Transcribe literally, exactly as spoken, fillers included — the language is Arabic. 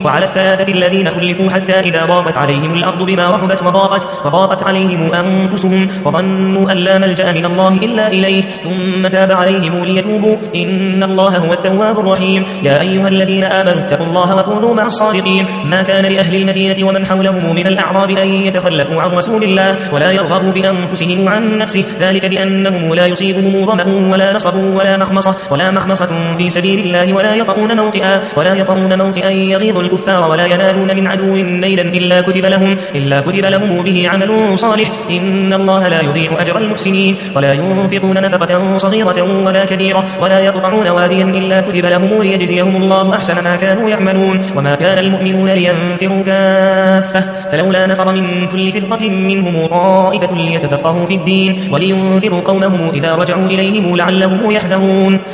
وعلى الثلاثة الذين خلفوا حتى إذا ضاقت عليهم الأرض بما رحبت وضاقت, وضاقت عليهم أنفسهم وظنوا أن لا ملجأ من الله إلا إليه ثم تاب عليهم ليتوبوا إن الله هو التواب الرحيم. يا أيها الذين آمنوا اتقوا الله وكونوا مع الصادقين. ما كان لأهل المدينة ومن حولهم من الأعراب أن يتخلفوا عن رسول الله ولا يرغبوا بأنفسهم عن نفسه، ذلك بأنهم لا يصيبهم ظمأ ولا نصب ولا مخمصة ولا مخمصة في سبيل الله ولا يطؤون موطئا ولا يطؤون موطئا يغيظ الكفار ولا ينالون من عدو نيلا إلا كتب لهم إلا كتب لهم به عمل صالح إن الله لا يضيع أجر المحسنين. ولا ينفقون نفقة صغيرة ولا كبيرة ولا يقطعون واديا إلا كتب لهم ليجزيهم الله أحسن ما كانوا يعملون. وما كان المؤمنون لينفروا كافة فلولا نفر من كل فرقة منهم طائفة ليتفقهوا في الدين ولينذروا قومهم إذا رجعوا إليهم لعلهم يحذرون.